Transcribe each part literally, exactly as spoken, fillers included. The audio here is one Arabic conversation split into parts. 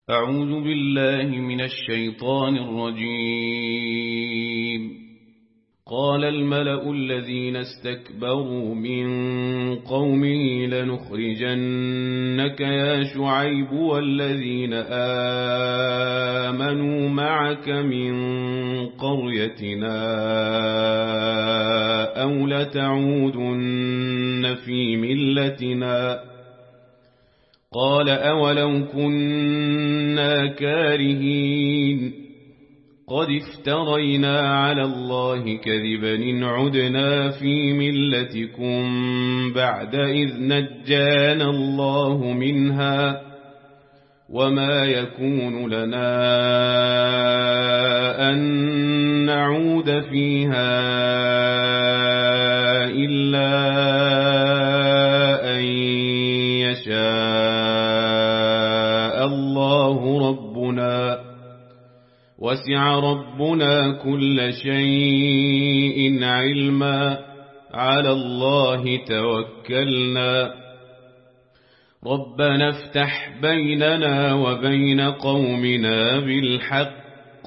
أعوذ بالله من الشيطان الرجيم. قال الملأ الذين استكبروا من قومه لنخرجنك يا شعيب والذين آمنوا معك من قريتنا أو لتعودن في ملتنا. قال أولو كنا كارهين قد افترينا على الله كذبا إن عدنا في ملتكم بعد إذ نجانا الله منها وما يكون لنا أن نعود فيها إلا أن يشاء الله ربنا وسع ربنا كل شيء علما على الله توكلنا ربنا افتح بيننا وبين قومنا بالحق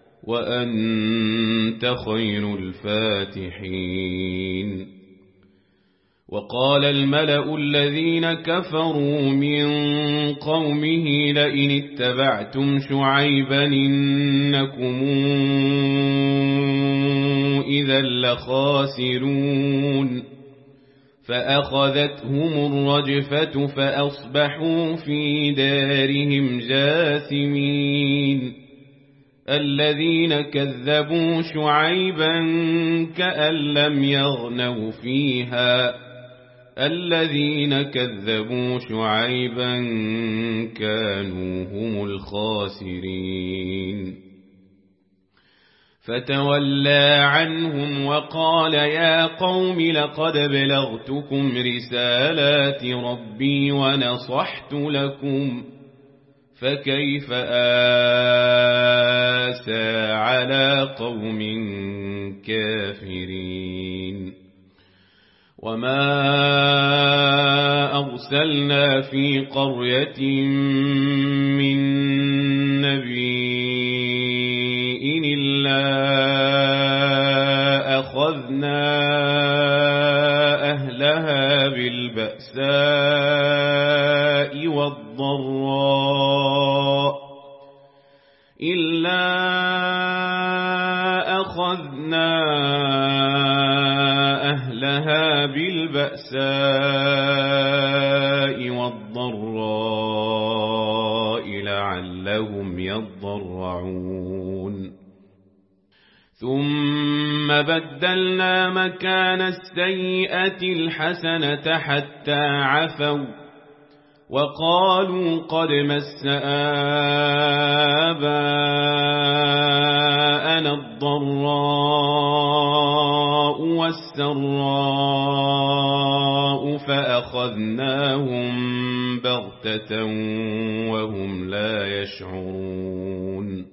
وأنت خير الفاتحين. وقال الملأ الذين كفروا من قومه لئن اتبعتم شعيبا إنكم إذا لخاسرون فأخذتهم الرجفة فأصبحوا في دارهم جاثمين. الذين كذبوا شعيبا كأن لم يغنوا فيها الذين كذبوا شعيبا كانوا هم الخاسرين. فتولى عنهم وقال يا قوم لقد بلغتكم رسالات ربي ونصحت لكم فكيف آسى على قوم كافرين. وما أرسلنا في قرية من نبي إلا أخذنا أهلها بالبأساء والضراء إلا أخذنا أهلها بالبأساء والضراء لعلهم يضرعون. ثم بدلنا مكان السيئة الحسنة حتى عفوا وقالوا قد مس آباءنا الضراء والسراء فأخذناهم بغتة وهم لا يشعرون.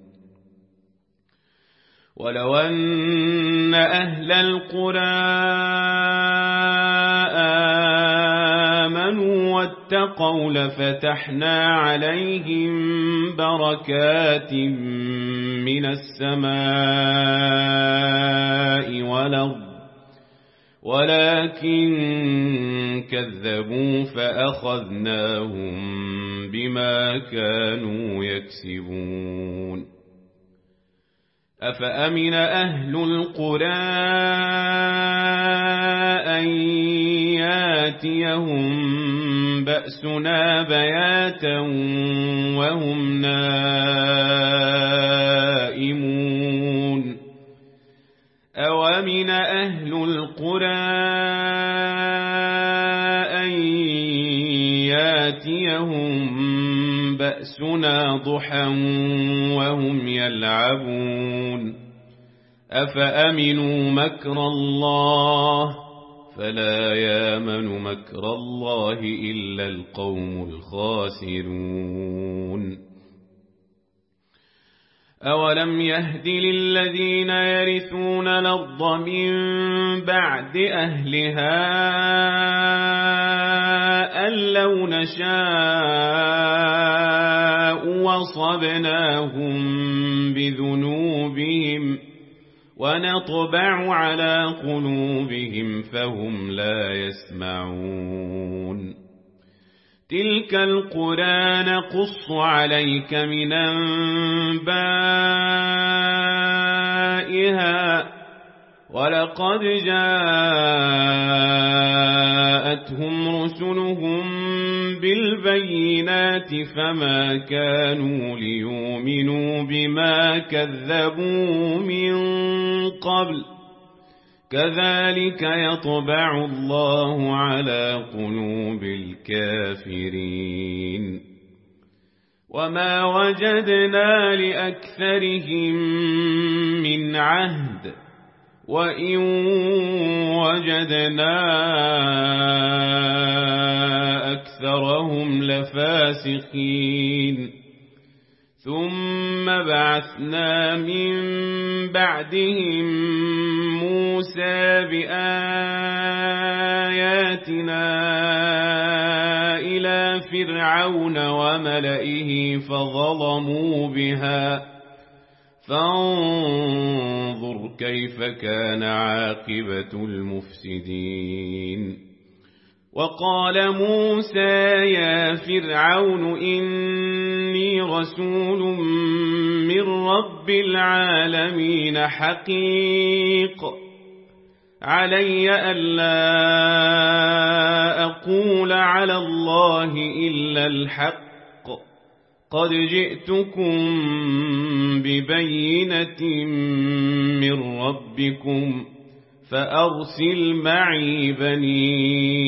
ولو أن أهل القرى آمنوا واتقوا لفتحنا عليهم بركات من السماء والأرض ولكن كذبوا فأخذناهم بما كانوا يكسبون. أفأمن أهل القرى أن ياتيهم بأسنا بياتا وهم نائمون. أومن أهل القرى أن ياتيهم بأسنا ضحى وهم يلعبون. أفأمنوا مكر الله فلا يامن مكر الله إلا القوم الخاسرون. أولم يهد للذين يرثون الأرض من بعد أهلها أن لو نشاء وأصبناهم بذنوبهم ونطبع على قلوبهم فهم لا يسمعون تلك القرى نقص عليك من أنبائها ولقد جاءتهم رسلهم بالبينات فما كانوا ليؤمنوا بما كذبوا من قبل كذلك يطبع الله على قلوب الكافرين وما وجدنا لأكثرهم من عهد وإن وجدنا أكثرهم لفاسقين ثم بعثنا من بعدهم موسى بآياتنا إلى فرعون وملئه فظلموا بها فانظر كيف كان عاقبة المفسدين وقال موسى يا فرعون إني رسول من رب العالمين حقيق علي ألا أقول على الله إلا الحق قد جئتكم ببينة من ربكم فأرسل معي بني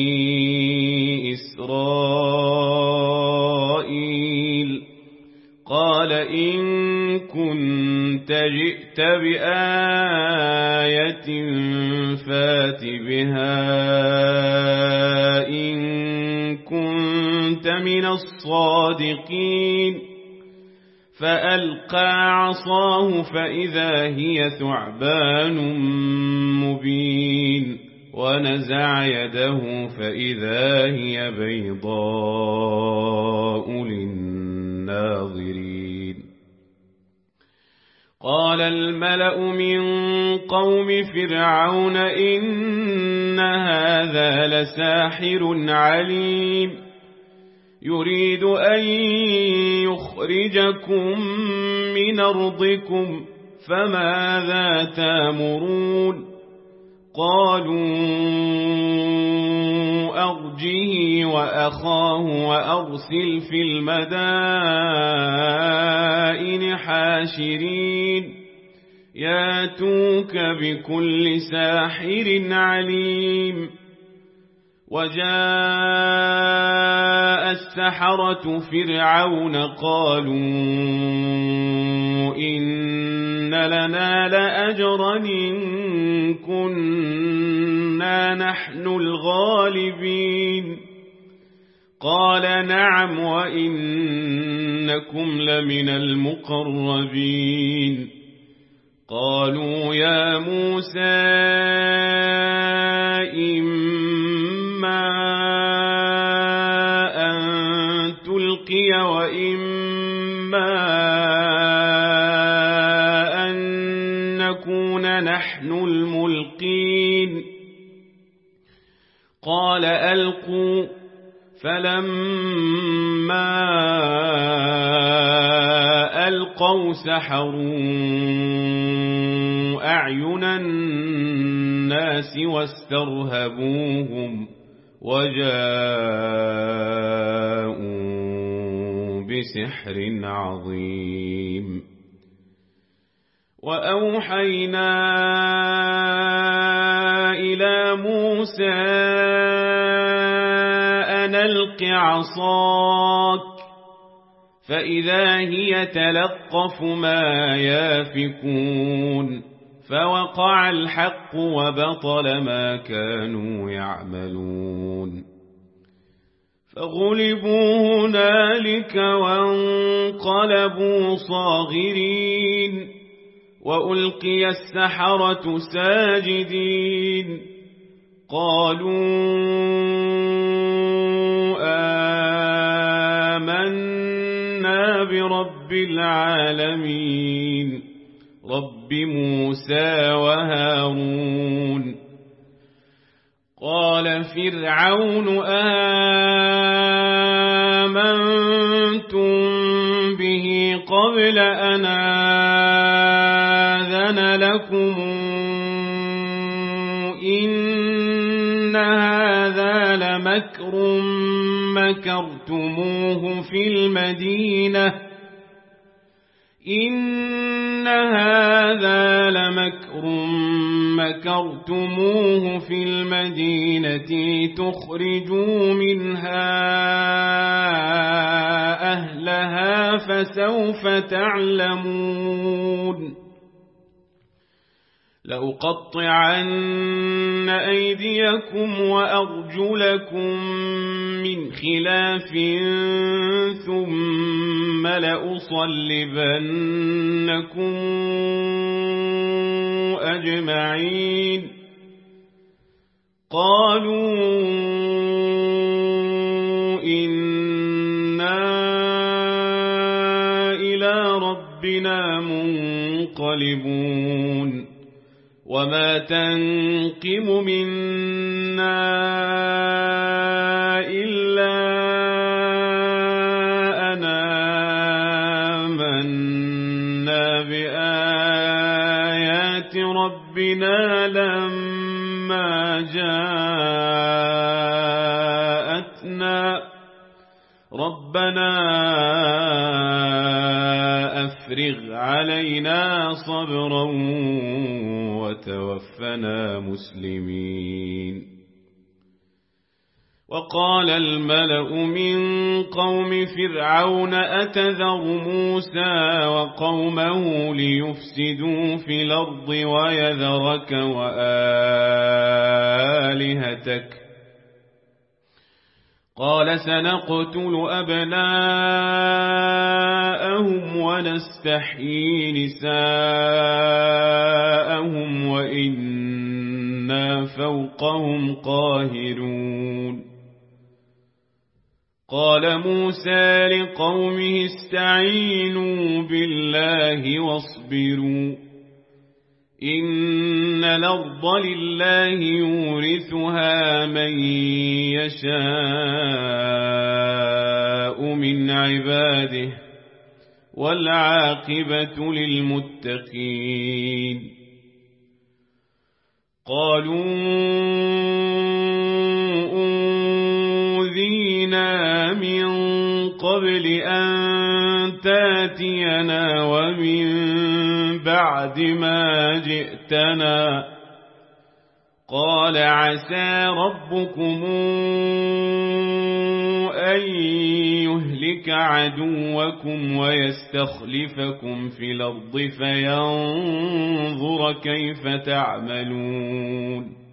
إسرائيل قال إن كنت جئت بآية فات بها إن كنت من الصادقين فألقى عصاه فإذا هي ثعبان مبين ونزع يده فإذا هي بيضاء للناظرين قال الملأ من قوم فرعون إن هذا لساحر عليم يريد أن يخرجكم من أرضكم فماذا تأمرون قالوا أرجه وأخاه وأرسل في المدائن حاشرين ياتوك بكل ساحر عليم وجاء السحرة فرعون قالوا إن لنا لأجرا إن كنا نحن الغالبين قال نعم وإنكم لمن المقربين قالوا يا موسى إما أن تلقي وإما أن نكون نحن الملقين قال ألقوا فلما ألقوا سحروا أعين الناس واسترهبوهم وجاءوا بسحر عظيم وأوحينا إلى موسى أن ألق عصاك فإذا هي تلقف ما يافكون فوقع الحق وبطل ما كانوا يعملون فغلبوا هنالك وانقلبوا صاغرين وألقي السحرة ساجدين قالوا آمنا برب العالمين رب موسى وهارون. قال فرعون آمنتم به قبل أن آذن لكم إن هذا لمكر مكرتموه في المدينة إن هذا لمكر مكرتموه في المدينة تخرجوا منها أهلها فسوف تعلمون. لأقطعن أيديكم وأرجلكم من خلاف ثم لأصلبنكم أجمعين. قالوا إنا إلى ربنا منقلبون. وما تنقم منا إلا أن آمنا بآيات ربنا لما جاءتنا ربنا أفرغ علينا صبرا وتوفنا مسلمين. وقال الملأ من قوم فرعون أتذر موسى وقومه ليفسدوا في الأرض ويذرك وآلهتك قال سنقتل أبناءهم ونستحيي نساءهم وإنا فوقهم قاهرون. قال موسى لقومه استعينوا بالله واصبروا إن الأرض لله يورثها من يشاء من عباده والعاقبة للمتقين. قالوا أوذينا من قبل أن تاتينا ومن بعد ما جئتنا قال عسى ربكم أن يهلك عدوكم ويستخلفكم في الأرض فينظر كيف تعملون.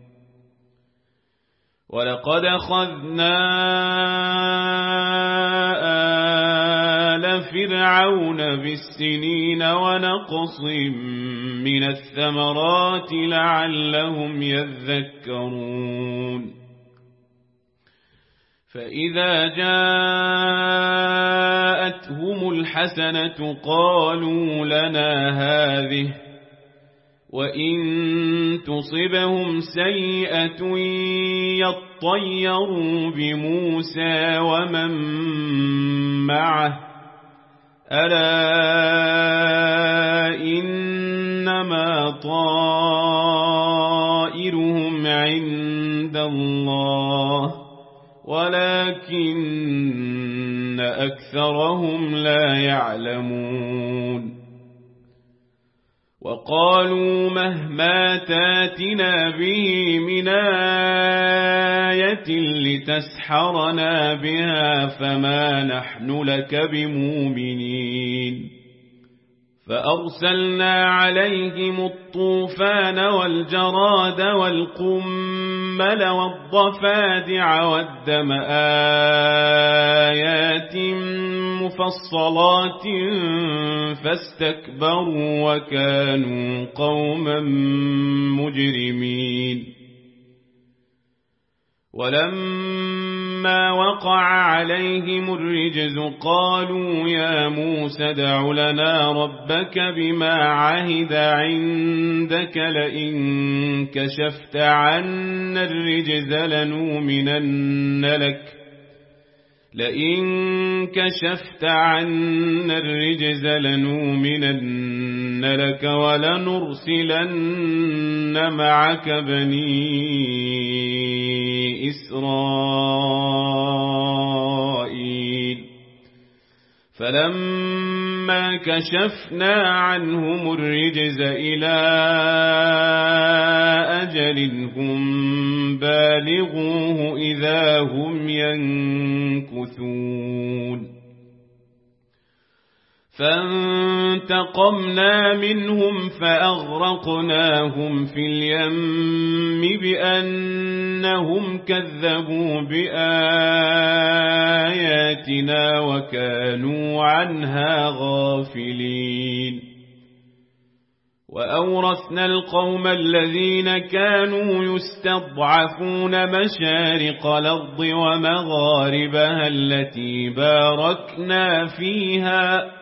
ولقد أخذنا آل فرعون بالسنين ونقص من الثمرات لعلهم يذكرون. فإذا جاءتهم الحسنة قالوا لنا هذه وإن تصبهم سيئة يطيروا بموسى ومن معه ألا إنما طائرهم عند الله ولكن أكثرهم لا يعلمون. وقالوا مهما تاتنا به من آية لتسحرنا بها فما نحن لك بمؤمنين. فأرسلنا عليهم الطوفان والجراد والقمل والضفادع والدم آيات مفصلات فاستكبروا وكانوا قوما مجرمين. ولما وقع عليهم الرجز قالوا يا موسى ادع لنا ربك بما عهد عندك لئن كشفت عنا الرجز لنؤمنن لك لئن كشفت عنا الرجز لنؤمنن لك ولنرسلن معك بني إسرائيل فلما كشفنا عنهم الرجز إلى أجل هم بالغوه إذا هم ينكثون فانتقمنا منهم فأغرقناهم في اليم بأنهم كذبوا بآياتنا وكانوا عنها غافلين وأورثنا القوم الذين كانوا يستضعفون مشارق الأرض ومغاربها التي باركنا فيها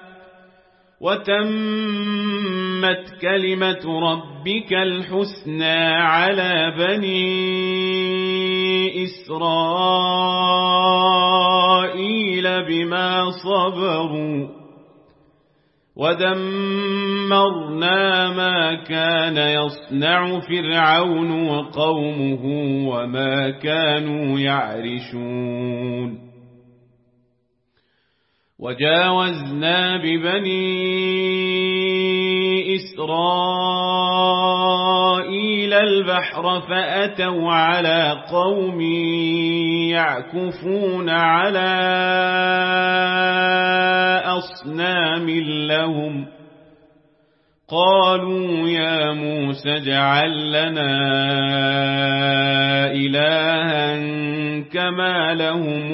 وتمت كلمة ربك الحسنى على بني إسرائيل بما صبروا ودمرنا ما كان يصنع فرعون وقومه وما كانوا يعرشون وجاوزنا ببني إسرائيل البحر فأتوا على قوم يعكفون على أصنام لهم قالوا يا موسى اجعل لنا إلها كما لهم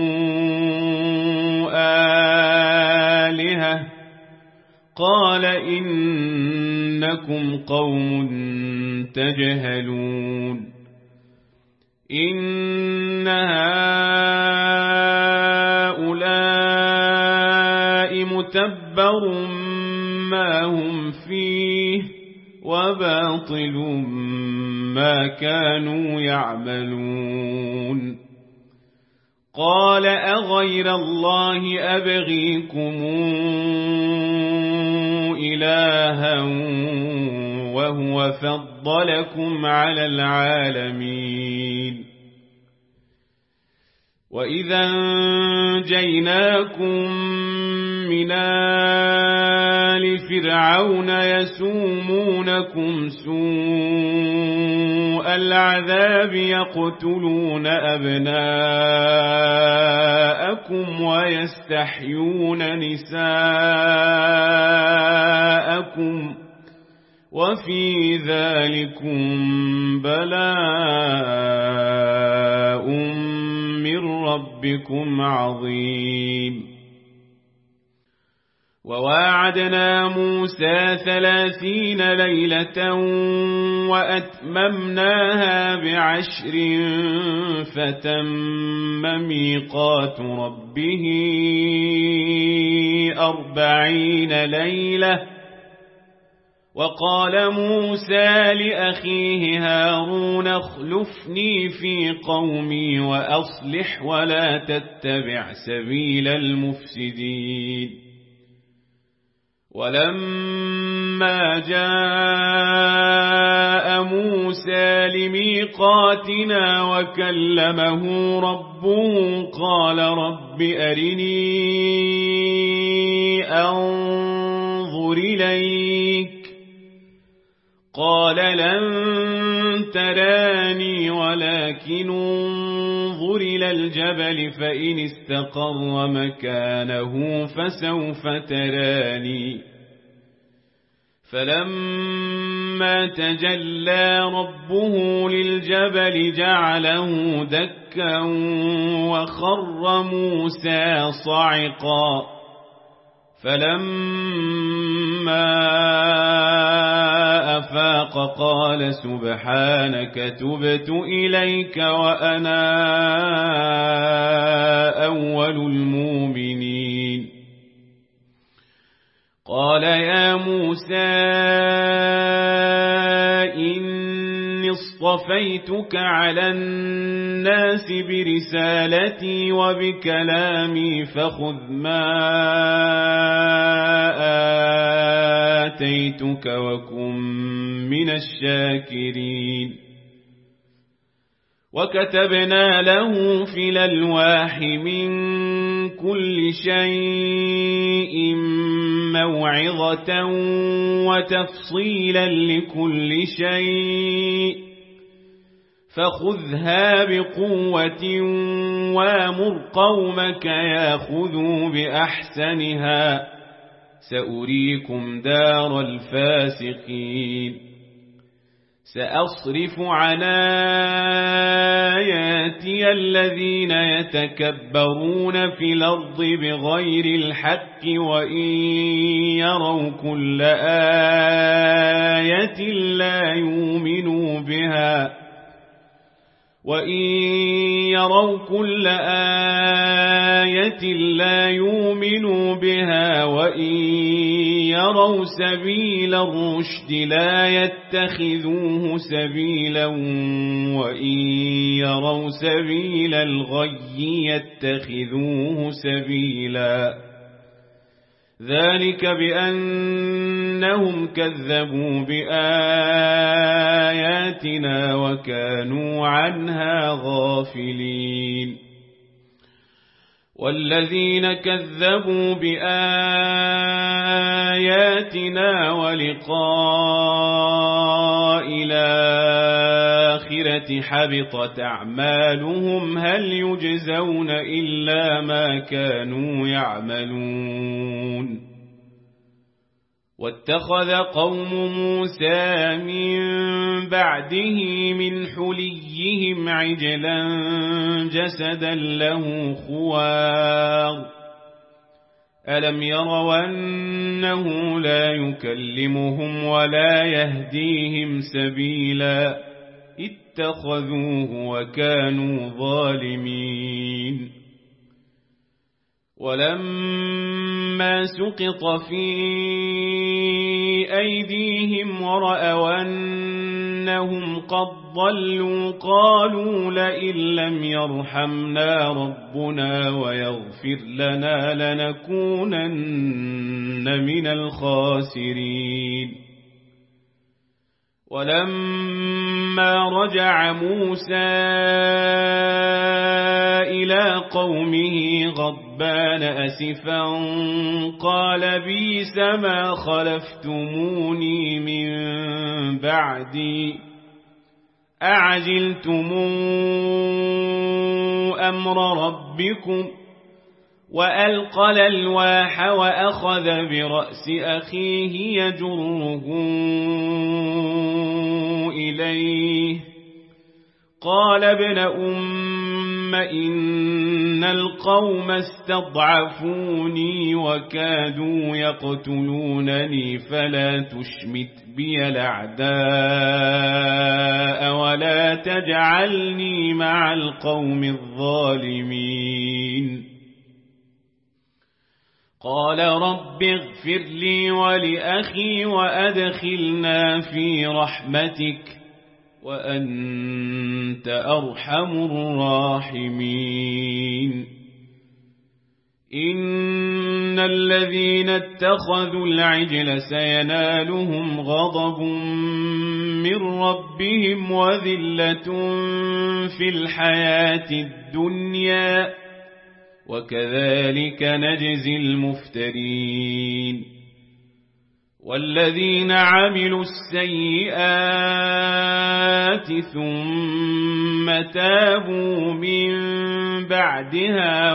آلهة قال إنكم قوم تجهلون إن هؤلاء متبر ما هم فيه وباطل ما كانوا يعملون قال أغير الله أبغيكم إلها وهو فضلكم على العالمين وإذا أنجيناكم من آل فرعون يسومونكم سوء العذاب يقتلون أبناءكم ويستحيون نساءكم وفي ذلكم بلاء من ربكم عظيم وواعدنا موسى ثلاثين ليلة وأتممناها بعشر فتم ميقات ربه أربعين ليلة وقال موسى لأخيه هارون اخلفني في قومي وأصلح ولا تتبع سبيل المفسدين ولما جاء موسى لميقاتنا وكلمه ربه قال رب أرني أنظر إليك قال لن تراني ولكن انظر إلى الجبل فإن استقر مكانه فسوف تراني فلما تجلى ربه للجبل جعله دكا وخر موسى صعقا فلما أفاق وقال سبحانك تبت إليك وأنا أول المؤمنين. قال يا موسى إني اصطفيتك على الناس برسالتي وبكلامي فخذ ما آتيتك وكن من الشاكرين. وكتبنا له في الألواح من كل شيء موعظة وتفصيلا لكل شيء فخذها بقوة وامر قومك ياخذوا بأحسنها سأريكم دار الفاسقين. سأصرف عن آياتي الذين يتكبرون في الأرض بغير الحق وإن يروا كل آية لا يؤمنوا بها وإن يروا كل آية لا يؤمنوا بها وإن يروا سبيل الرشد لا يتخذوه سبيلا وإن يروا سبيل الغي يتخذوه سبيلا. ذلك بأنهم كذبوا بآياتنا وكانوا عنها غافلين. والذين كذبوا بآياتنا ولقاء الآخرة حبطت أعمالهم هل يجزون إلا ما كانوا يعملون. واتخذ قوم موسى من بعده من حليهم عجلا جسدا له خوار ألم يروا أنه لا يكلمهم ولا يهديهم سبيلا اتخذوه وكانوا ظالمين. ولما سقط في أيديهم ورأوا أنهم قد ضلوا قالوا لئن لم يرحمنا ربنا ويغفر لنا لنكونن من الخاسرين. ولما رجع موسى إلى قومه غضبان أسفا قال بئس ما خلفتموني من بعدي أعجلتم أمر ربكم وألقى الألواح وأخذ برأس أخيه يجره إليه قال ابن أم إن القوم استضعفوني وكادوا يقتلونني فلا تشمت بي الأعداء ولا تجعلني مع القوم الظالمين. قال رب اغفر لي ولأخي وأدخلنا في رحمتك وأنت أرحم الراحمين. إن الذين اتخذوا العجل سينالهم غضب من ربهم وذلة في الحياة الدنيا وكذلك نجزي المفترين. والذين عملوا السيئات ثم تابوا من بعدها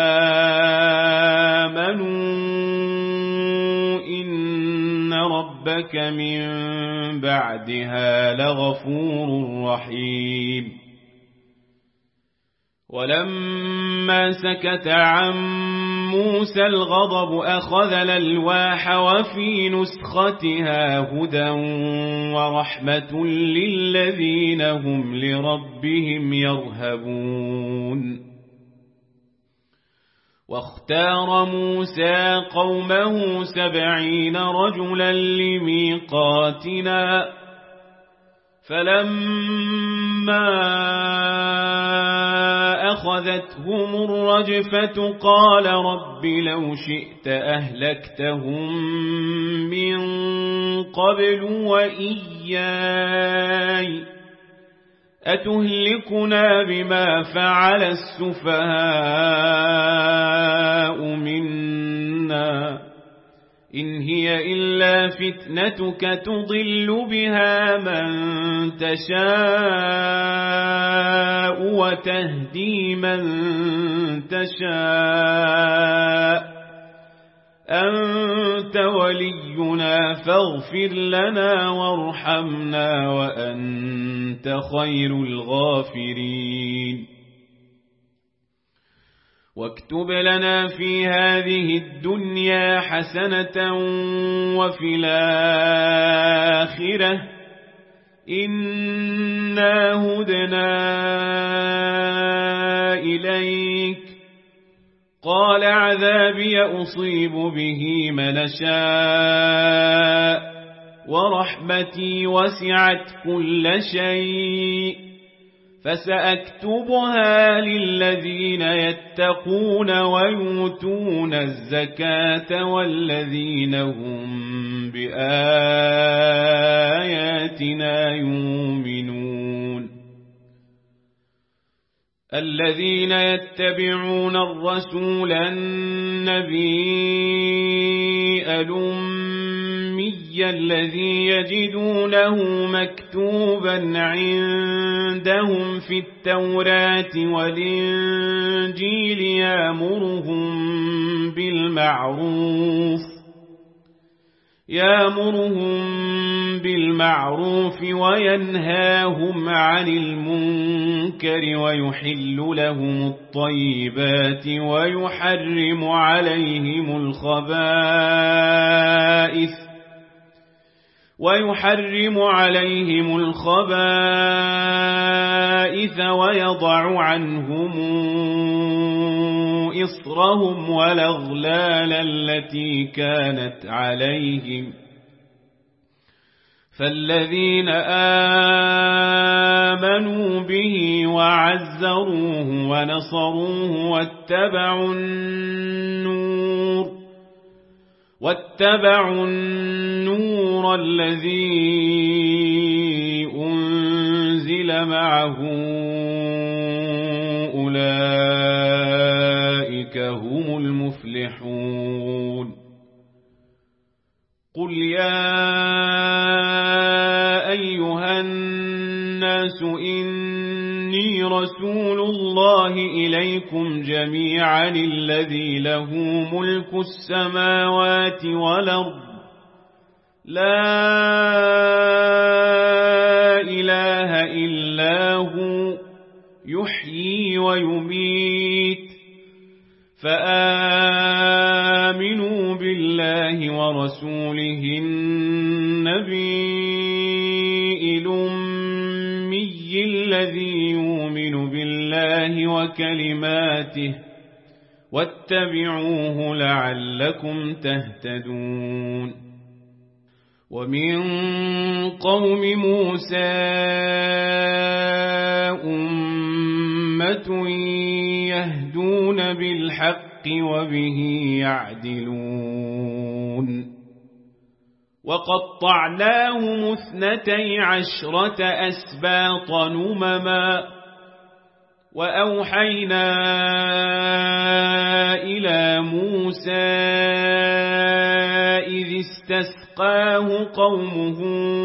وآمنوا إن ربك من بعدها لغفور رحيم. ولما سكت عن موسى الغضب أخذ الألواح وفي نسختها هدى ورحمة للذين هم لربهم يرهبون واختار موسى قومه سبعين رجلا لميقاتنا فلما أخذتهم الرجفة قال رب لو شئت أهلكتهم من قبل وإياي أتهلكنا بما فعل السفهاء منا إن هي إلا فتنتك تضل بها من تشاء وتهدي من تشاء أنت ولينا فاغفر لنا وارحمنا وأنت خير الغافرين واكتب لنا في هذه الدنيا حسنة وفي الآخرة إنا هدنا إليك قال عذابي أصيب به من شاء ورحمتي وسعت كل شيء فسأكتبها للذين يتقون ويؤتون الزكاة والذين هم بآياتنا يؤمنون الذين يتبعون الرسول النبي الأمي الذي يجدونه مكتوبا عندهم في التوراة والإنجيل يأمرهم بالمعروف يأمرهم بالمعروف وينهاهم عن المنكر ويحل لهم الطيبات ويحرم عليهم الخبائث ويحرم عليهم الخبائث ويضع عنهم إصرهم والأغلال التي كانت عليهم فالذين آمنوا به وعزروه ونصروه واتبعوا النور واتبعوا النور الذي أنزل معه أولئك هم المفلحون قل يا أيها الناس إني رسول الله إليكم جميعا الذي له ملك السماوات والأرض لا إله إلا هو يحيي ويميت فآمنوا بالله ورسوله النبي الأمي الذي يؤمن بالله وكلماته واتبعوه لعلكم تهتدون ومن قوم موسى أمة يهدون بالحق وبه يعدلون وقطعناهم اثنتي عشرة أسباط نمما وأوحينا إلى موسى إذ استسقاه قومه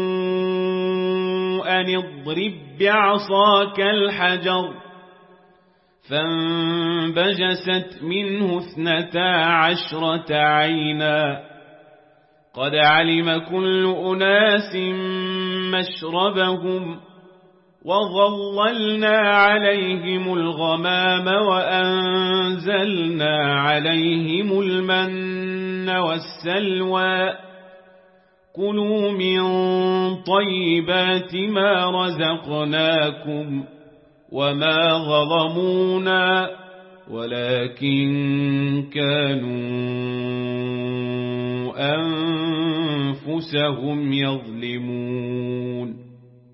أن اضرب بعصاك الحجر فانبجست منه اثنتا عشرة عينا قد علم كل أناس مشربهم وظللنا عليهم الغمام وأنزلنا عليهم المن والسلوى كلوا من طيبات ما رزقناكم وما ظلمونا ولكن كانوا أنفسهم يظلمون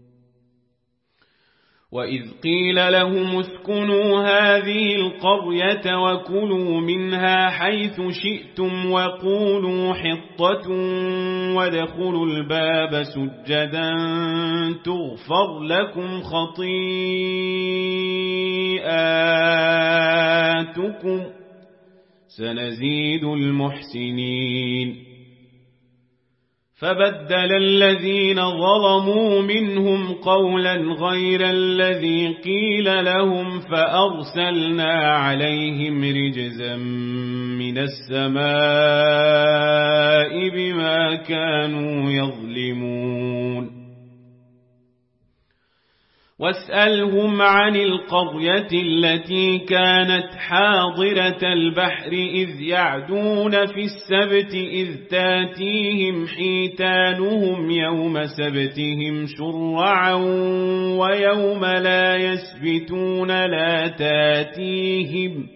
وإذ قيل لهم اسكنوا هذه القرية وكلوا منها حيث شئتم وقولوا حطة وادخلوا الباب سجدا تغفر لكم خطيئاتكم سنزيد المحسنين فبدل الذين ظلموا منهم قولا غير الذي قيل لهم فأرسلنا عليهم رجزا من السماء بما كانوا يظلمون واسألهم عن القرية التي كانت حاضرة البحر إذ يعدون في السبت إذ تاتيهم حيتانهم يوم سبتهم شرعا ويوم لا يسبتون لا تاتيهم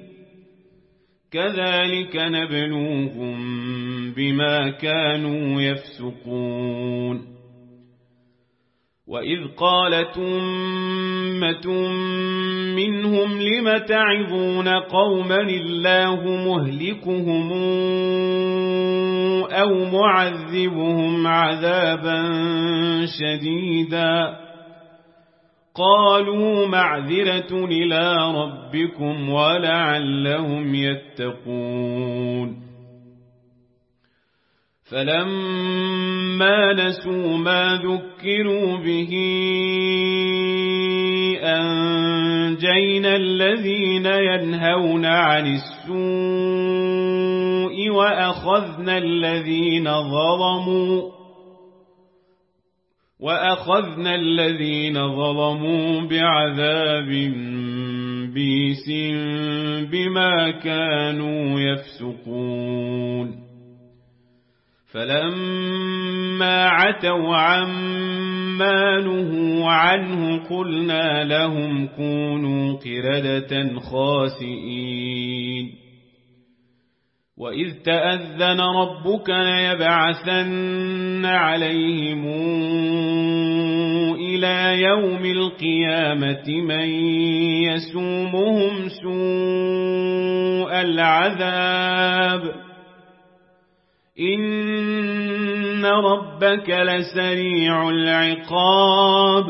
كذلك نبلوهم بما كانوا يفسقون وإذ قالت أمة منهم لم تعظون قوما الله مهلكهم أو معذبهم عذابا شديدا قالوا معذرة إلى ربكم ولعلهم يتقون فلما نسوا ما ذكروا به أنجينا الذين ينهون عن السوء وأخذنا الذين ظلموا وأخذنا الذين ظلموا بعذاب بئيس بما كانوا يفسقون فلما عتوا عما نهوا عنه قلنا لهم كونوا قردة خاسئين وإذ تأذن ربك ليبعثن عليهم إلى يوم القيامة من يسومهم سوء العذاب إن ربك لسريع العقاب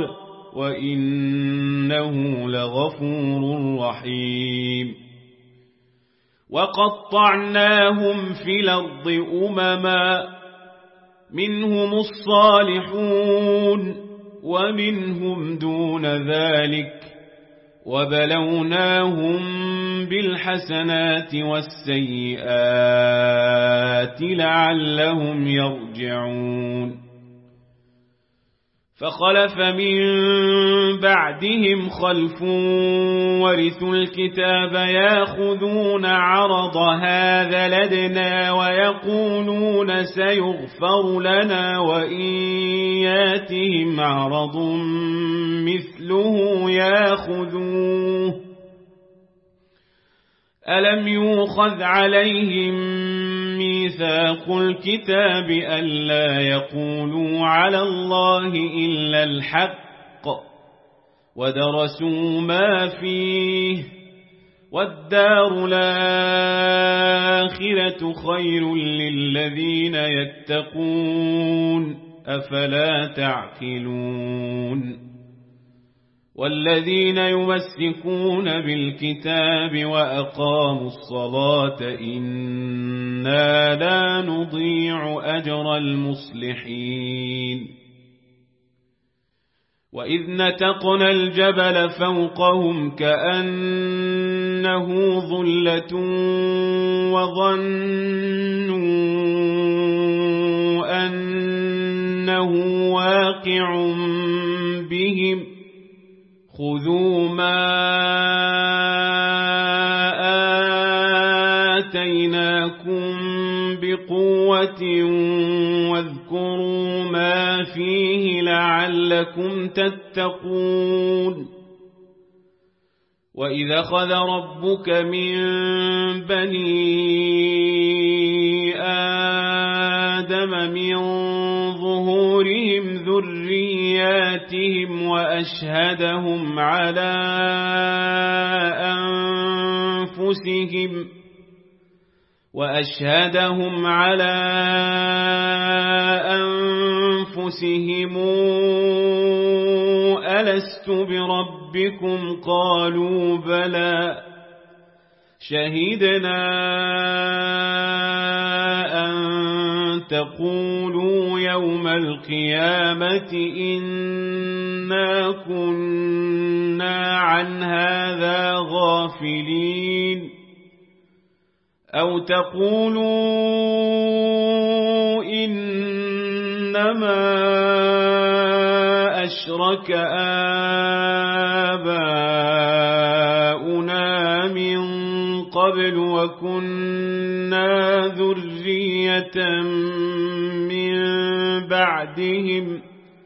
وإنه لغفور رحيم وقطعناهم في الأرض أمما منهم الصالحون ومنهم دون ذلك وبلوناهم بالحسنات والسيئات لعلهم يرجعون فخلف من بعدهم خلف ورثوا الكتاب ياخذون عرض هذا لدنا ويقولون سيغفر لنا وإن ياتهم عرض مثله ياخذوه ألم يؤخذ عليهم ميثاق الكتاب ألا يقولوا على الله إلا الحق ودرسوا ما فيه والدار الآخرة خير للذين يتقون أفلا تعقلون والذين يمسكون بالكتاب وأقاموا الصلاة إنا لا نضيع أجر المصلحين وإذ نتقنا الجبل فوقهم كأنه ظلة وظنوا أنه واقع بهم خذوا ما آتيناكم بقوة واذكروا ما فيه لعلكم تتقون وإذا خذ ربك من بني آدم من ظهورهم ذرياتهم وأشهدهم على أنفسهم وأشهدهم على أنفسهم ألست بربكم قالوا بلى شهدنا أن تقولوا يوم القيامة إنا كنا عن هذا غافلين أو تقولوا إنما أشرك آباؤنا من قبل وكنا ذرية من بعدهم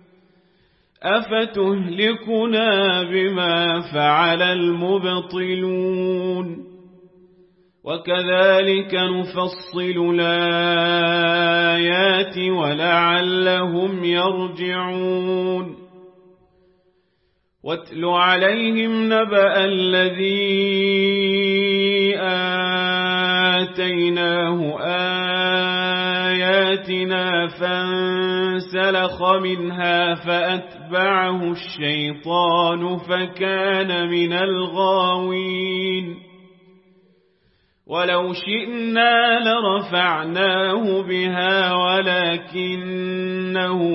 أفتهلكنا بما فعل المبطلون وكذلك نفصل الآيات ولعلهم يرجعون واتل عليهم نبأ الذي آتيناه آياتنا فانسلخ منها فأتبعه الشيطان فكان من الغاوين ولو شئنا لرفعناه بها ولكنه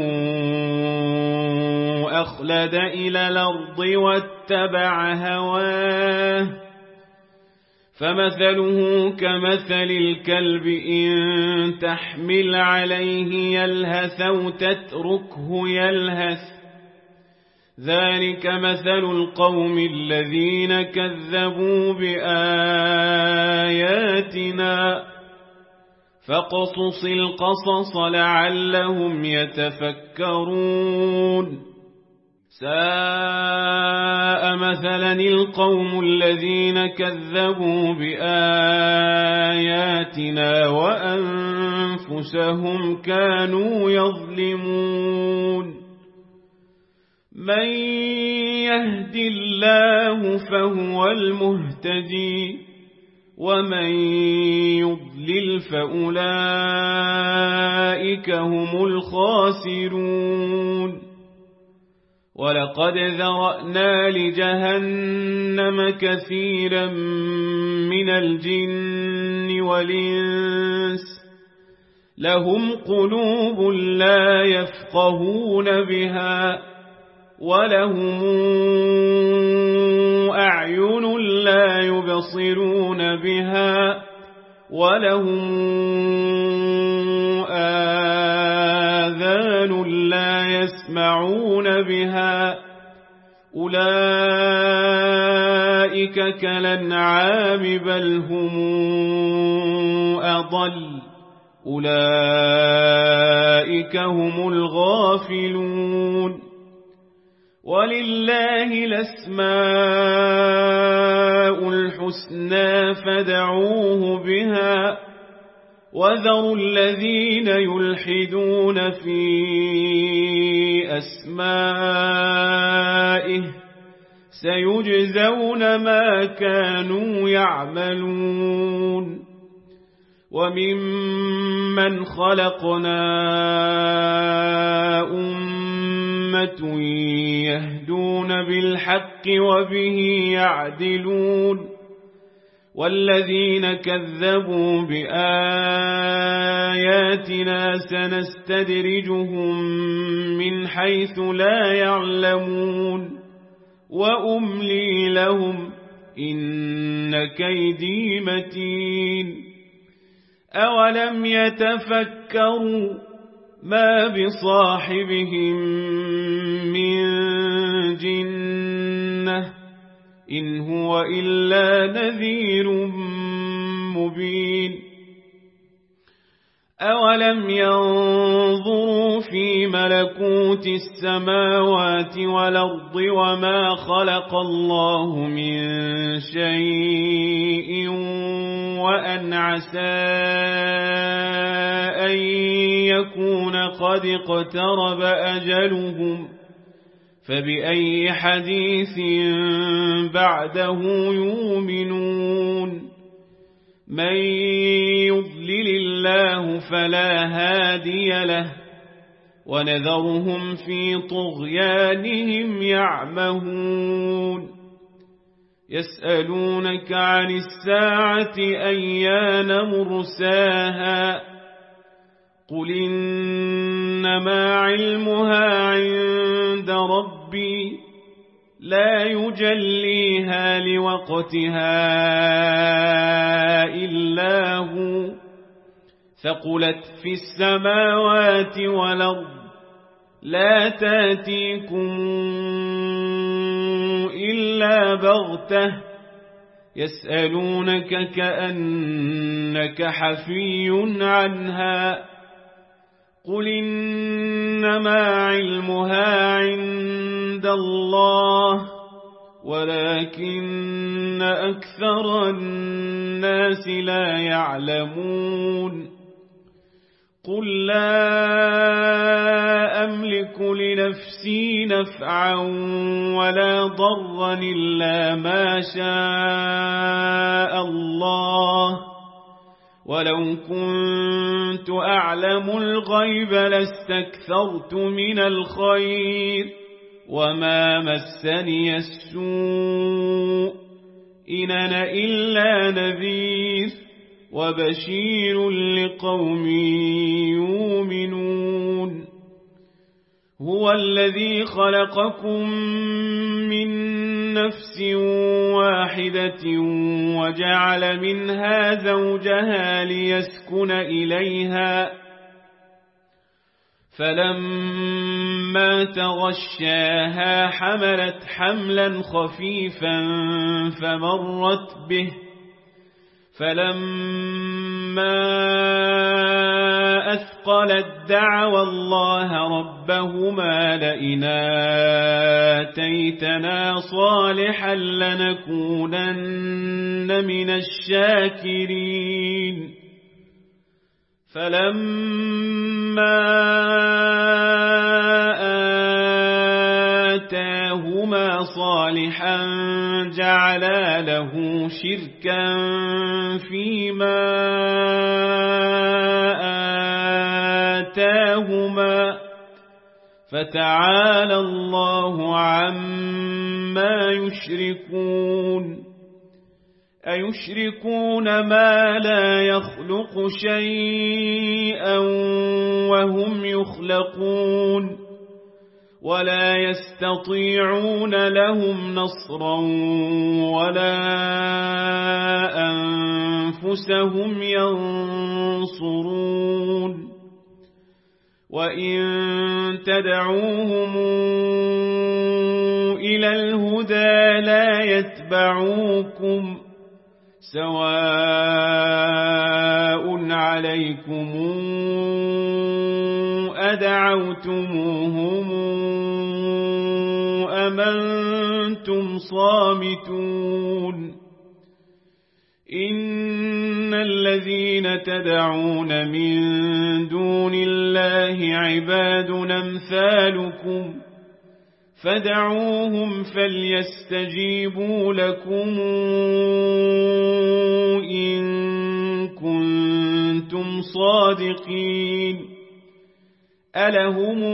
أخلد إلى الأرض واتبع هواه فمثله كمثل الكلب إن تحمل عليه يلهث أو تتركه يلهث ذلك مثل القوم الذين كذبوا بآياتنا فاقصص القصص لعلهم يتفكرون ساء مثلا القوم الذين كذبوا بآياتنا وأنفسهم كانوا يظلمون من يهد الله فهو المهتدي ومن يضلل فأولئك هم الخاسرون ولقد ذرأنا لجهنم كثيرا من الجن والإنس لهم قلوب لا يفقهون بها ولهم أعين لا يبصرون بها ولهم آذان لا يسمعون بها أولئك كالأنعام بل هم أضل أولئك هم الغافلون ولله الأسماء الحسنى فادعوه بها وذروا الذين يلحدون في أسمائه سيجزون ما كانوا يعملون وممن خلقنا أمة يهدون بالحق وبه يعدلون والذين كذبوا بآياتنا سنستدرجهم من حيث لا يعلمون وأملي لهم إن كيدي متين أولم يتفكروا ما بصاحبهم من جنة الجنة إن هو إلا نذير مبين أولم ينظروا في ملكوت السماوات والأرض وما خلق الله من شيء وأن عسى أن يكون قد اقترب أجلهم فبأي حديث بعده يؤمنون من يضلل الله فلا هادي له ونذرهم في طغيانهم يعمهون يسألونك عن الساعة أيان مرساها قل إنما علمها عند ربي لا يجليها لوقتها إلا هو ثقلت في السماوات والأرض لا تأتيكم إلا بغتة يسألونك كأنك حفي عنها قل إنما علمها عند الله ولكن أكثر الناس لا يعلمون قل لا أملك لنفسي نفعا ولا ضرا إلا ما شاء الله ولو كنت أعلم الغيب لاستكثرت من الخير وما مسني السوء إن أنا إلا نذير وبشير لقوم يؤمنون هو الذي خلقكم من نفس واحدة وجعل منها زوجها ليسكن إليها فلما تغشاها حملت حملا خفيفا فمرت به فلما أثقلت دعوا الله ربهما لئن آتيتنا صالحا لنكونن من الشاكرين فلما آتاهما صالحا جعلا له شركا فيما آتاهما فتعالى الله عما يشركون أيشركون ما لا يخلق شيئا وهم يخلقون ولا يستطيعون لهم نصرا ولا أنفسهم ينصرون وإن تدعوهم إلى الهدى لا يتبعوكم سواء عليكم أدعوتموهم أم أنتم صامتون إن الذين تدعون من دون الله عباد أمثالكم فدعوهم فليستجيبوا لكم إن كنتم صادقين ألهم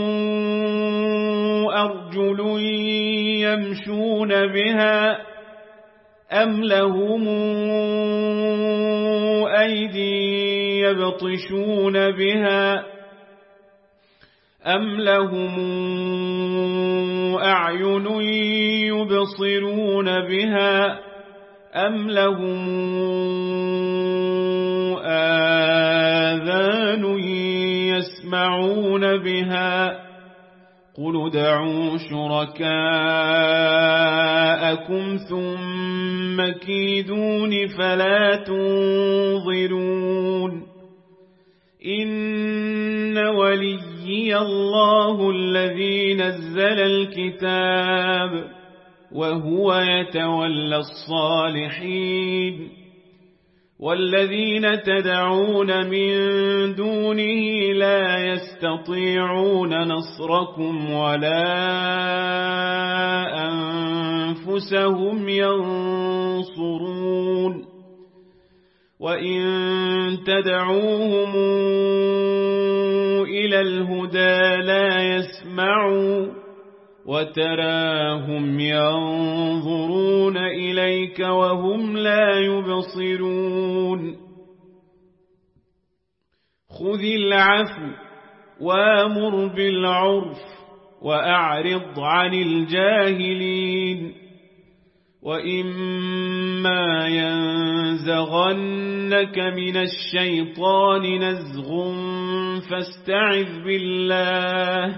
أرجل يمشون بها أم لهم أيدي يبطشون بها أم لهم أعين يبصرون بها أم لهم آذان يسمعون بها قل ادعوا شركاءكم ثم كيدون فلا تنظرون إن وليي الله الذي نزل الكتاب وهو يتولى الصالحين والذين تدعون من دونه لا يستطيعون نصركم ولا أنفسهم ينصرون وإن تدعوهم إلى الهدى لا يسمعوا وتراهم ينظرون إليك وهم لا يبصرون خذ العفو وامر بالعرف وأعرض عن الجاهلين وإما ينزغنك من الشيطان نزغ فاستعذ بالله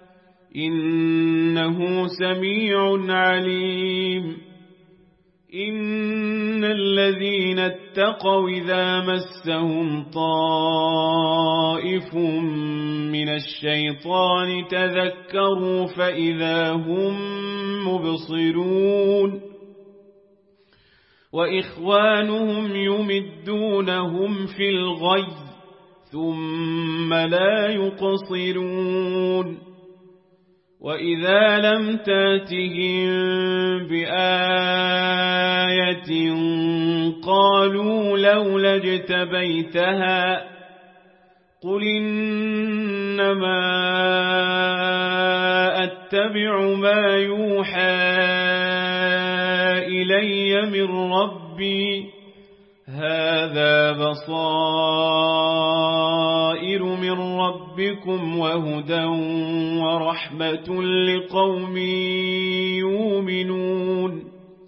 إنه سميع عليم إن الذين اتقوا إذا مسهم طائف من الشيطان تذكروا فإذا هم مبصرون وإخوانهم يمدونهم في الغي ثم لا يقصرون وإذا لم تاتهم بآية قالوا لولا اجتبيتها قل إنما أتبع ما يوحى إلي من ربي هذا بصائر من ربكم وهدى ورحمة لقوم يؤمنون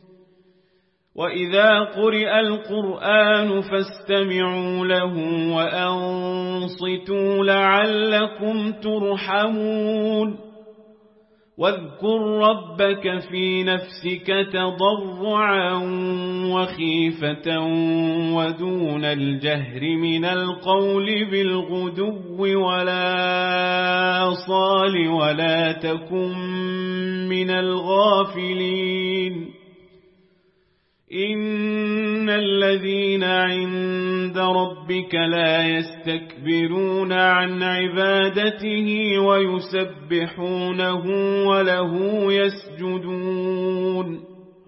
وإذا قرئ القرآن فاستمعوا له وأنصتوا لعلكم ترحمون واذكر ربك في نفسك تضرعا وخيفة ودون الجهر من القول بالغدو ولا صال ولا تكن من الغافلين إن الذين عند ربك لا يستكبرون عن عبادته ويسبحونه وله يسجدون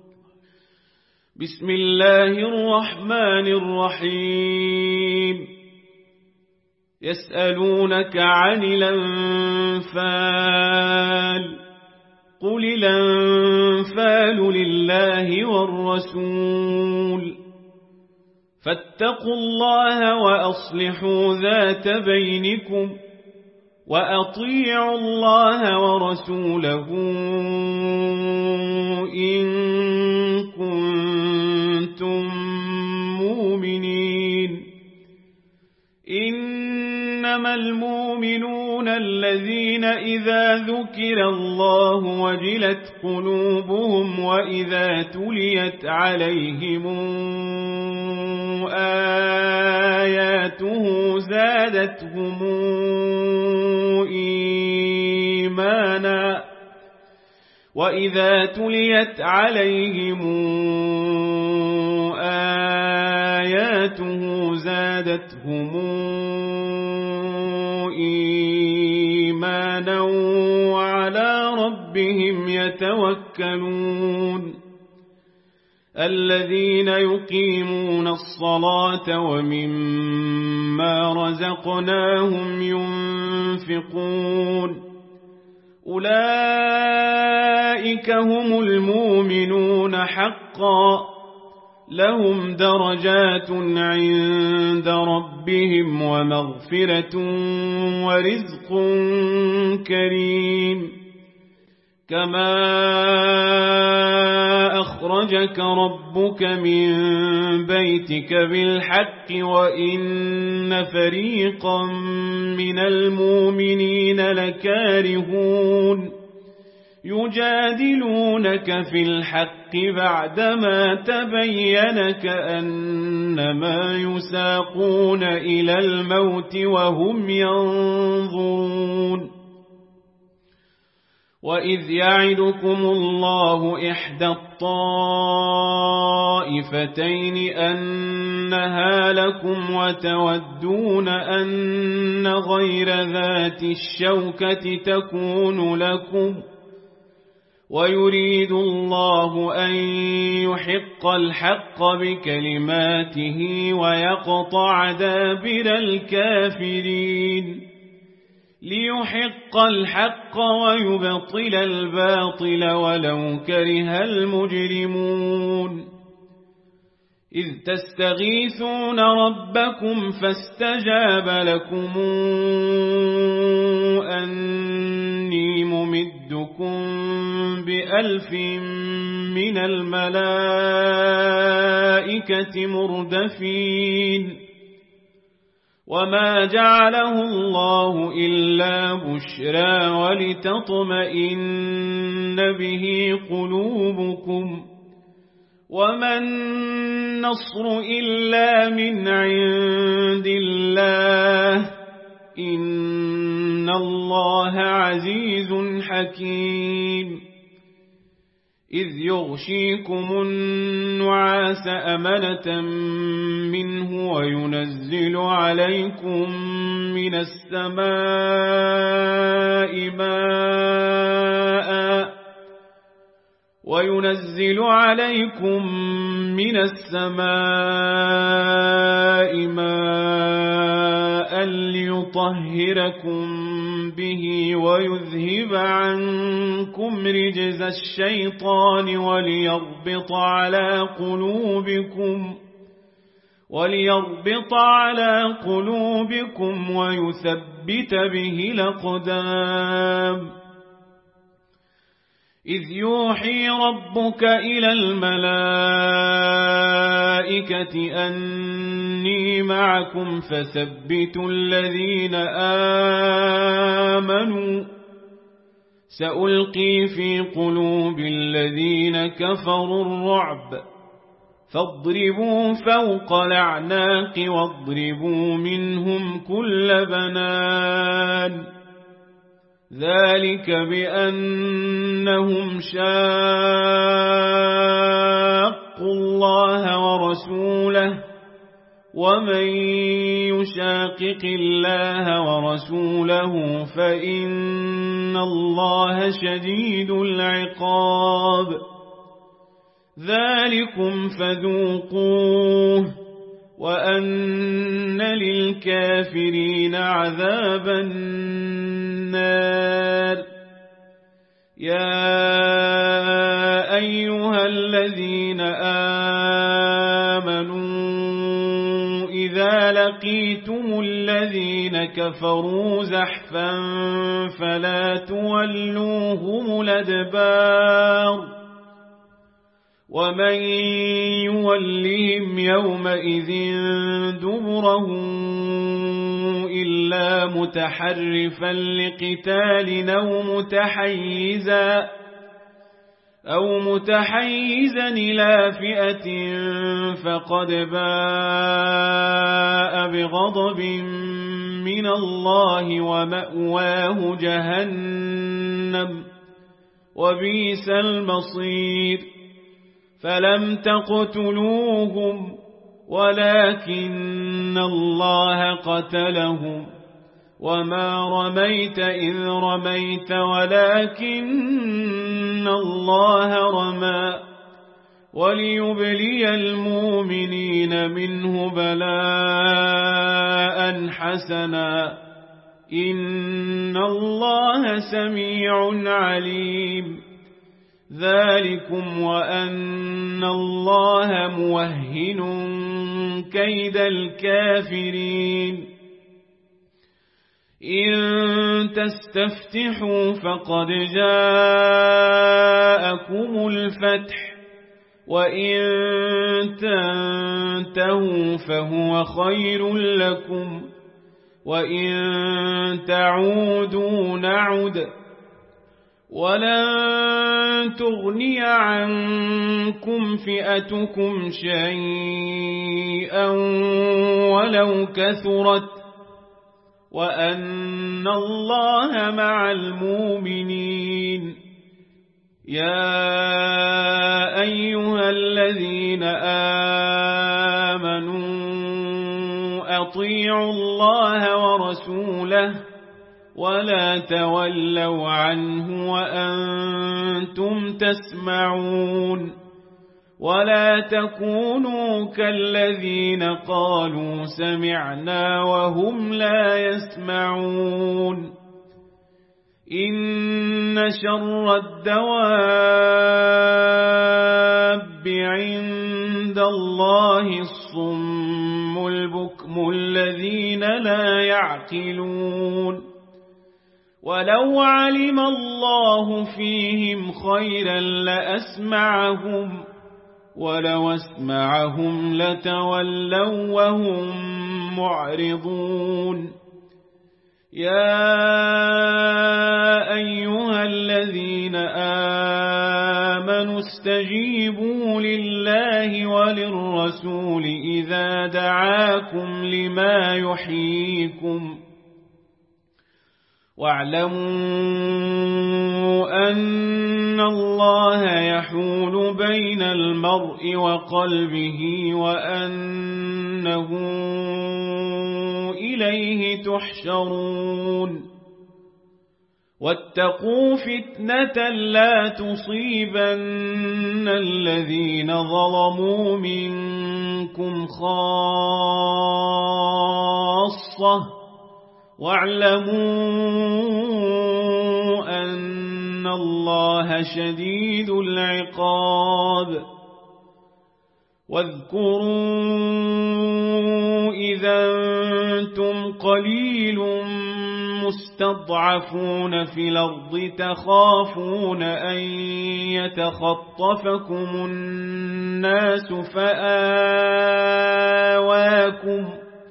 بسم الله الرحمن الرحيم يسألونك عن الأنفال قل الأنفال لله والرسول فاتقوا الله وأصلحوا ذات بينكم وأطيعوا الله ورسوله إن كنتم مؤمنين إنما المؤمنون الذين إذا ذكر الله وجلت قلوبهم وإذا تليت عليهم آياته زادتهم إيمانا وإذا تليت عليهم آياته زادتهم إيمانا وعلى ربهم يتوكلون الذين يقيمون الصلاة ومما رزقناهم ينفقون أولئك هم المؤمنون حقا لهم درجات عند ربهم ومغفرة ورزق كريم كما أخرج أخرجك ربك من بيتك بالحق وإن فريقا من المؤمنين لكارهون يجادلونك في الحق بعدما تبين كأنما يساقون إلى الموت وهم ينظرون وإذ يعدكم الله إحدى الطائفتين أنها لكم وتودون أن غير ذات الشوكة تكون لكم ويريد الله أن يحق الحق بكلماته ويقطع دابر الكافرين ليحق الحق ويبطل الباطل ولو كره المجرمون إذ تستغيثون ربكم فاستجاب لكم أني ممدكم بألف من الملائكة مردفين وما جعله الله إلا بشرى ولتطمئن به قلوبكم وما النصر إلا من عند الله إن الله عزيز حكيم إذ يغشيكم النعاس أمنة منه وينزل عليكم من السماء ماء وينزل عليكم من السماء ماء ليطهركم به ويذهب عنكم رجز الشيطان وليربط على قلوبكم وليربط على قلوبكم ويثبت به الأقدام إذ يوحي ربك إلى الملائكة أني معكم فثبتوا الذين آمنوا سألقي في قلوب الذين كفروا الرعب فاضربوا فوق الأعناق واضربوا منهم كل بنان ذلك بأنهم شاقوا الله ورسوله ومن يشاقق الله ورسوله فإن الله شديد العقاب ذلكم فذوقوه وأن للكافرين عذاب النار يا أيها الذين آمنوا إذا لقيتم الذين كفروا زحفا فلا تولوهم الأدبار ومن يولهم يومئذ دبره إلا متحرفا لقتال أو متحيزا أو متحيزا إلى فئة فقد باء بغضب من الله ومأواه جهنم وبئس المصير فلم تقتلوهم ولكن الله قتلهم وما رميت إذ رميت ولكن الله رمى وليبلي المؤمنين منه بلاء حسنا إن الله سميع عليم ذلكم وأن الله موهن كيد الكافرين إن تستفتحوا فقد جاءكم الفتح وإن تنتهوا فهو خير لكم وإن تعودوا نعد ولن تغني عنكم فئتكم شيئا ولو كثرت وأن الله مع المؤمنين يا أيها الذين آمنوا أطيعوا الله ورسوله ولا تولوا عنه وأنتم تسمعون ولا تكونوا كالذين قالوا سمعنا وهم لا يسمعون إن شر الدواب عند الله الصم البكم الذين لا يعقلون ولو علم الله فيهم خيرا لأسمعهم ولو أسمعهم لتولوا وهم معرضون يا أيها الذين آمنوا استجيبوا لله وللرسول إذا دعاكم لما يحييكم واعلموا أن الله يحول بين المرء وقلبه وأنه إليه تحشرون واتقوا فتنة لا تصيبن الذين ظلموا منكم خاصة واعلموا أن الله شديد العقاب واذكروا إذا أنتم قليل مستضعفون في الأرض تخافون أن يتخطفكم الناس فآواكم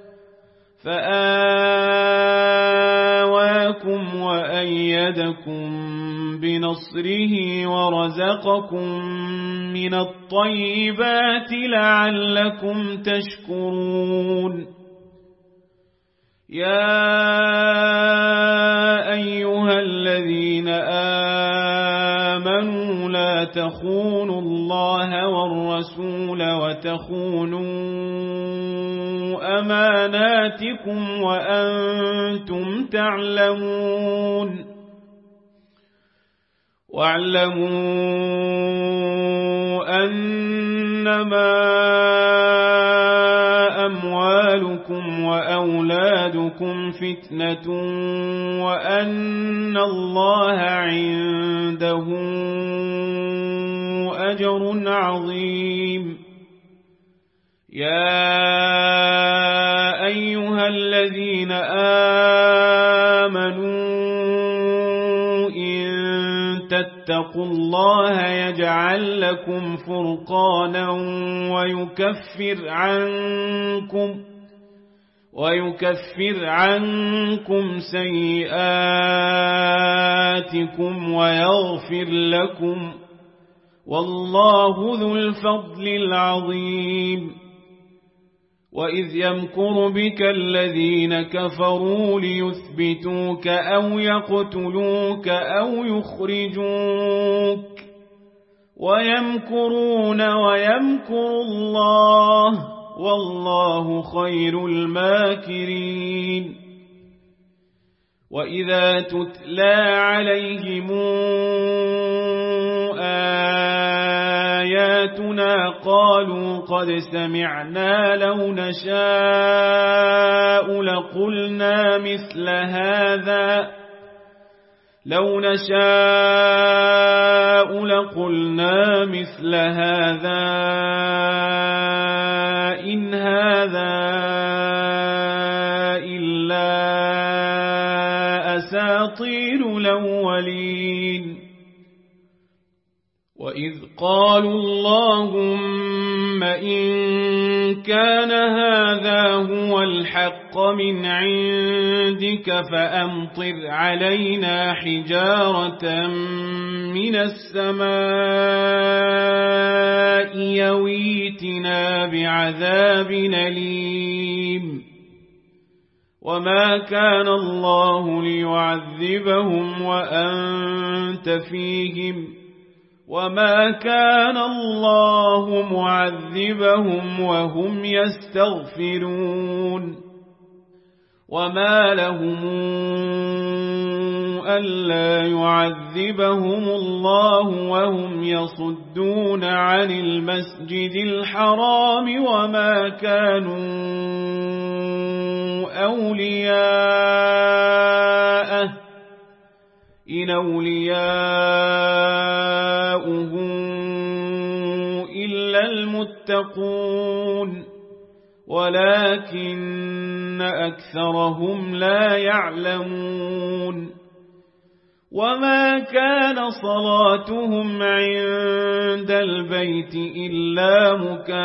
فآواكم وأيدكم بنصره ورزقكم من الطيبات لعلكم تشكرون يا أيها الذين آمنوا لا تخونوا الله والرسول وتخونوا أماناتكم وأنتم تعلمون واعلموا أنما أموالكم وأولادكم فتنة وأن الله عنده أجر عظيم يا أيها الذين آمنوا إن تتقوا الله يجعل لكم فرقانا ويكفر عنكم ويكفر عنكم سيئاتكم ويغفر لكم والله ذو الفضل العظيم وإذ يمكر بك الذين كفروا ليثبتوك أو يقتلوك أو يخرجوك ويمكرون ويمكر الله والله خير الماكرين وإذا تتلى عليهم آياتنا قالوا قد سمعنا لو نشاء لقلنا مثل هذا لو نشاء لقلنا مثل هذا إن هذا إلا أساطير الأولين وإذ قالوا اللهم إن كان هذا هو الحق من عندك فأمطر علينا حجارة من السماء يويتنا بعذاب أليم وما كان الله ليعذبهم وأنت فيهم وما كان الله معذبهم وهم يستغفرون وما لهم ألا يعذبهم الله وهم يصدون عن المسجد الحرام وما كانوا أولياءه إن أولياؤه إلا المتقون ولكن أكثرهم لا يعلمون وما كان صلاتهم عند البيت إلا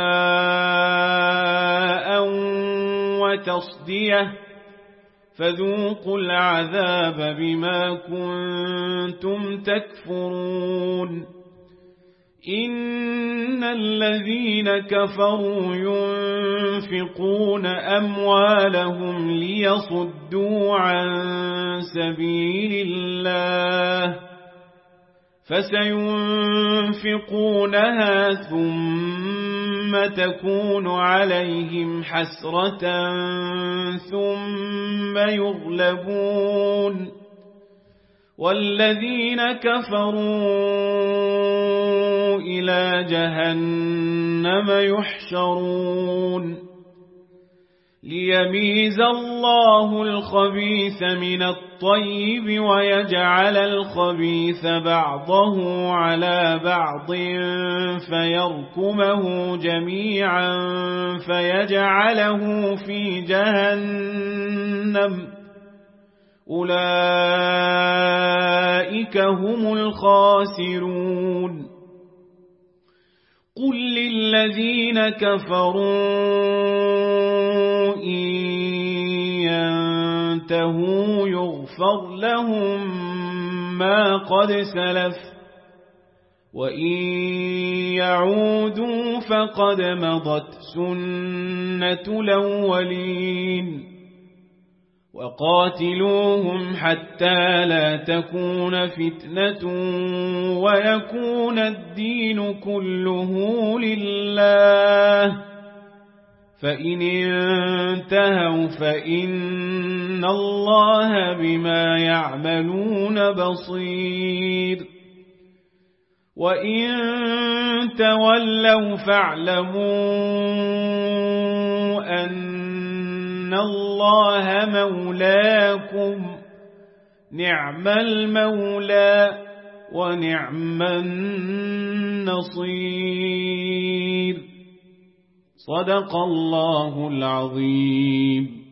مكاء وتصدية فذوقوا العذاب بما كنتم تكفرون إن الذين كفروا ينفقون أموالهم ليصدوا عن سبيل الله فسينفقونها ثم تكون عليهم حسرة ثم يغلبون والذين كفروا إلى جهنم يحشرون ليميز الله الخبيث من الطيب ويجعل الخبيث بعضه على بعض فيركمه جميعا فيجعله في جهنم أولئك هم الخاسرون قل للذين كفروا إن ينتهوا يغفر لهم ما قد سلف وإن يعودوا فقد مضت سنة الأولين وقاتلوهم حتى لا تكون فتنة ويكون الدين كله لله فإن انتهوا فإن الله بما يعملون بصير وإن تولوا فاعلموا أن إن الله مولاكم نعم المولى ونعم النصير صدق الله العظيم.